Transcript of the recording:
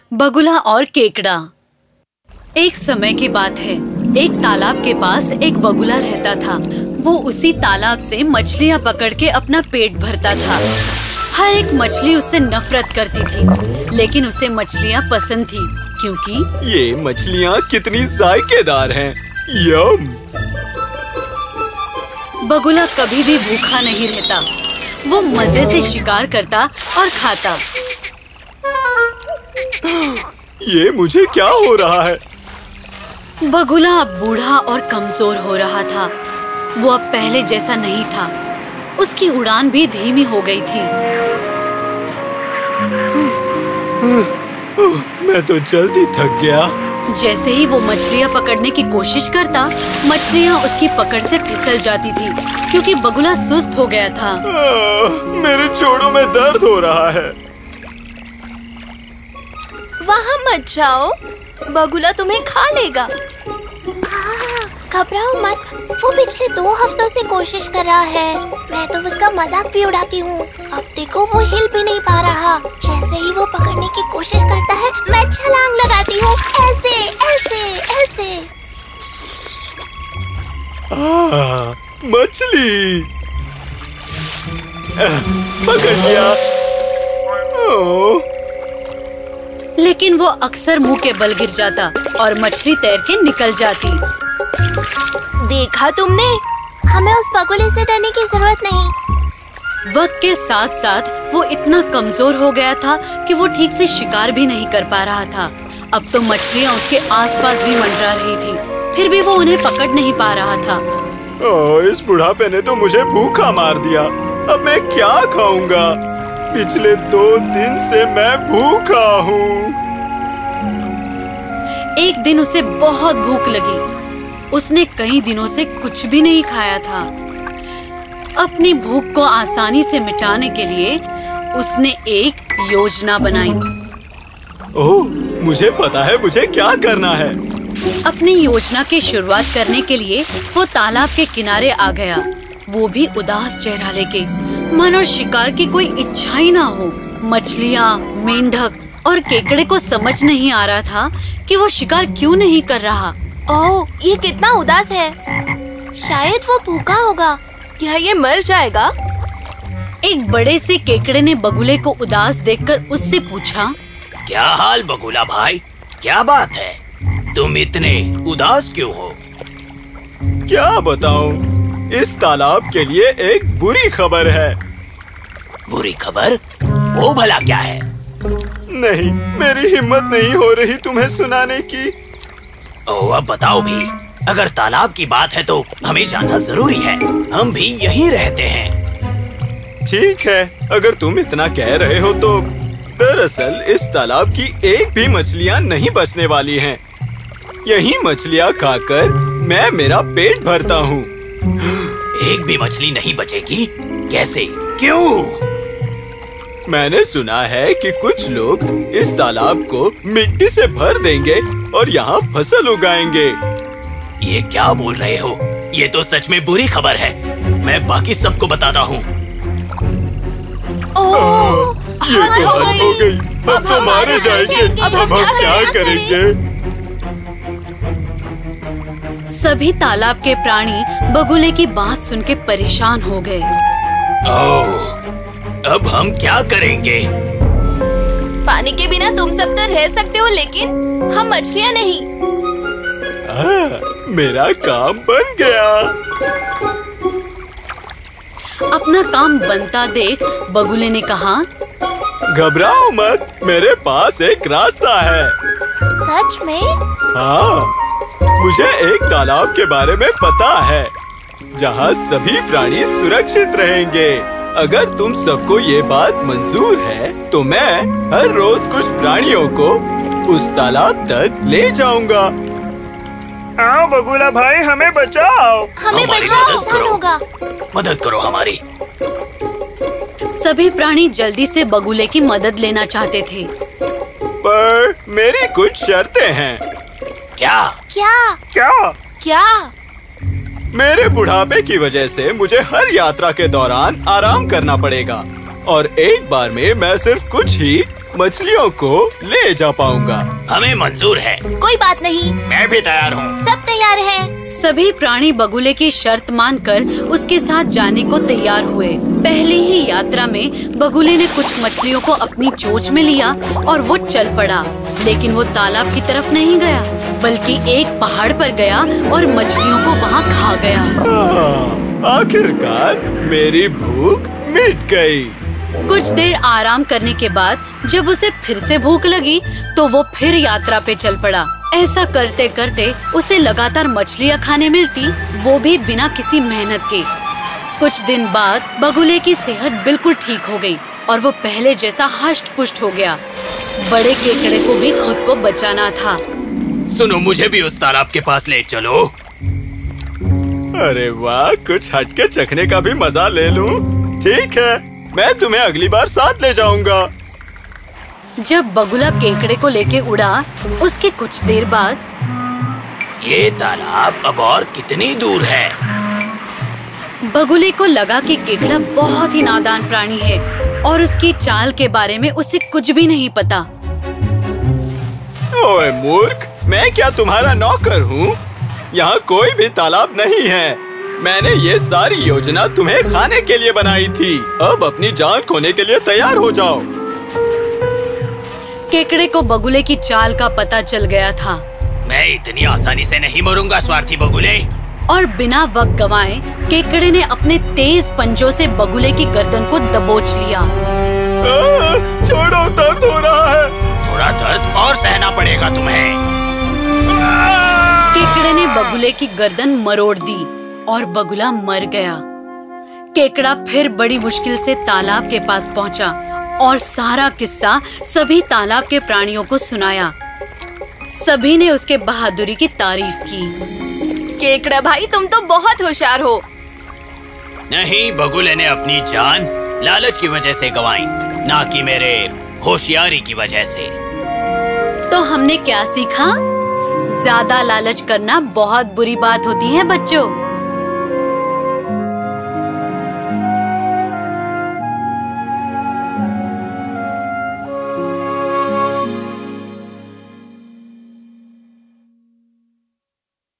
बगुला और केकड़ा। एक समय की बात है, एक तालाब के पास एक बगुला रहता था। वो उसी तालाब से मछलियाँ पकड़ के अपना पेट भरता था। हर एक मछली उससे नफरत करती थी, लेकिन उसे मछलियाँ पसंद थी क्योंकि ये मछलियाँ कितनी जायकेदार हैं। यम। बगुला कभी भी भूखा नहीं रहता। वो मजे से शिकार करता और खाता। ये मुझे क्या हो रहा है? बगुला अब बूढ़ा और कमजोर हो रहा था। वो अब पहले जैसा नहीं था। उसकी उड़ान भी धीमी हो गई थी। मैं तो जल्दी थक गया। जैसे ही वो मछलियाँ पकड़ने की कोशिश करता, मछलियाँ उसकी पकड़ से फिसल जाती थी क्योंकि बगुला सुस्त हो गया था। मेरे जोड़ों में दर्द हो रहा है। वहाँ मत जाओ, बगुला तुम्हें खा लेगा। घबराओ मत, वो पिछले 2 हफ्तों से कोशिश कर रहा है। मैं तो उसका मजाक भी उड़ाती हूँ। अब देखो वो हिल भी नहीं पा रहा। जैसे ही वो पकड़ने की कोशिश करता है, मैं छलांग लगाती हूँ, ऐसे ऐसे ऐसे। मछली पकड़ लिया। लेकिन वो अक्सर मुंह के बल गिर जाता और मछली तैर के निकल जाती। देखा तुमने? हमें उस बगुले से डरने की जरूरत नहीं। वक्त के साथ साथ वो इतना कमजोर हो गया था कि वो ठीक से शिकार भी नहीं कर पा रहा था। अब तो मछलियाँ उसके आसपास भी मंडरा रही थी, फिर भी वो उन्हें पकड़ नहीं पा रहा था। इस बुढ़ापे ने तो मुझे भूखा मार दिया। अब मैं क्या खाऊंगा? पिछले 2 दिन से मैं भूखा हूँ। एक दिन उसे बहुत भूख लगी। उसने कई दिनों से कुछ भी नहीं खाया था। अपनी भूख को आसानी से मिटाने के लिए उसने एक योजना बनाई। ओह, मुझे पता है मुझे क्या करना है। अपनी योजना की शुरुआत करने के लिए वो तालाब के किनारे आ गया। वो भी उदास चेहरा लेके, मानो शिकार की कोई इच्छा ही ना हो। मछलियाँ, मेंढक और केकड़े को समझ नहीं आ रहा था कि वो शिकार क्यों नहीं कर रहा। ओह, ये कितना उदास है। शायद वो भूखा होगा। क्या ये मर जाएगा? एक बड़े से केकड़े ने बगुले को उदास देखकर उससे पूछा, क्या हाल बगुला भाई? क्या बात है? तुम इतने उदास क्यों हो? क्या बताऊं? इस तालाब के लिए एक बुरी खबर है। बुरी खबर? वो भला क्या है? नहीं, मेरी हिम्मत नहीं हो रही तुम्हें सुनाने की। ओह, अब बताओ भी। अगर तालाब की बात है तो हमें जानना जरूरी है। हम भी यहीं रहते हैं। ठीक है, अगर तुम इतना कह रहे हो तो दरअसल इस तालाब की एक भी मछलियाँ नहीं बचने वाली हैं। यही मछलियाँ खाकर मैं मेरा पेट भरता हूँ। एक भी मछली नहीं बचेगी? कैसे? क्यों? मैंने सुना है कि कुछ लोग इस तालाब को मिट्टी से भर देंगे और यहाँ फसल उगाएंगे। ये क्या बोल रहे हो? ये तो सच में बुरी खबर है। मैं बाकी सबको बताता हूँ। ये तो हद हो गई। अब तो मारे जाएंगे। अब हम क्या करेंगे? सभी तालाब के प्राणी बगुले की बात सुन के परेशान हो गए। ओह, अब हम क्या करेंगे? पानी के बिना तुम सब तो रह सकते हो, लेकिन हम मछलियाँ नहीं। मेरा काम बन गया। अपना काम बनता देख बगुले ने कहा, घबराओ मत, मेरे पास एक रास्ता है। सच में? हाँ, मुझे एक तालाब के बारे में पता है जहाँ सभी प्राणी सुरक्षित रहेंगे। अगर तुम सबको ये बात मंजूर है तो मैं हर रोज कुछ प्राणियों को उस तालाब तक ले जाऊंगा। आओ बगुला भाई, हमें बचाओ। हमें बचाओ, मदद करो हमारी। सभी प्राणी जल्दी से बगुले की मदद लेना चाहते थे, पर मेरी कुछ शर्तें हैं। क्या? क्या? क्या? क्या? मेरे बुढ़ापे की वजह से मुझे हर यात्रा के दौरान आराम करना पड़ेगा और एक बार में मैं सिर्फ कुछ ही मछलियों को ले जा पाऊंगा। हमें मंजूर है। कोई बात नहीं, मैं भी तैयार हूँ। सब तैयार हैं। सभी प्राणी बगुले की शर्त मानकर उसके साथ जाने को तैयार हुए। पहली ही यात्रा में बगुले ने कुछ मछलियों को अपनी चोंच में लिया और वो चल पड़ा। लेकिन वो तालाब की तरफ नहीं गया, बल्कि एक पहाड़ पर गया और मछलियों को वहाँ खा गया। आखिरकार मेरी भूख मिट गई। कुछ देर आराम करने के बाद जब उसे फिर से भूख लगी तो वो फिर यात्रा पे चल पड़ा। ऐसा करते करते उसे लगातार मछलियाँ खाने मिलती, वो भी बिना किसी मेहनत के। कुछ दिन बाद बगुले की सेहत बिल्कुल ठीक हो गई और वो पहले जैसा हष्ट पुष्ट हो गया। बड़े केकड़े को भी खुद को बचाना था। सुनो, मुझे भी उस तालाब के पास ले चलो। अरे वाह, कुछ हटके चखने का भी मजा ले लूं। ठीक है, मैं तुम्हें अगली बार साथ ले जाऊंगा। जब बगुला केकड़े को लेके उड़ा, उसके कुछ देर बाद ये तालाब अब और कितनी दूर है? बगुले को लगा कि केकड़ा बहुत ही नादान प्राणी है और उसकी चाल के बारे में उसे कुछ भी नहीं पता। ओए मूर्ख, मैं क्या तुम्हारा नौकर हूँ? यहाँ कोई भी तालाब नहीं है। मैंने ये सारी योजना तुम्हें खाने के लिए बनाई थी। अब अपनी जान खोने के लिए तैयार हो जाओ। केकड़े को बगुले की चाल का पता चल गया था। मैं इतनी आसानी से नहीं मरूंगा स्वार्थी बगुले। और बिना वक्त गंवाए केकड़े ने अपने तेज पंजों से बगुले की गर्दन को दबोच लिया। छोड़ो, दर्द हो रहा है। थोड़ा दर्द और सहना पड़ेगा तुम्हें। केकड़े ने बगुले की गर्दन मरोड़ दी और बगुला मर गया। केकड़ा फिर बड़ी मुश्किल से तालाब के पास पहुंचा और सारा किस्सा सभी तालाब के प्राणियों को सुनाया। सभी ने उसके बहादुरी की तारीफ की। केकड़ा भाई, तुम तो बहुत होशियार हो। नहीं, बगुले ने अपनी जान लालच की वजह से गंवाई, ना कि मेरे होशियारी की वजह से। तो हमने क्या सीखा? ज्यादा लालच करना बहुत बुरी बात होती है बच्चों।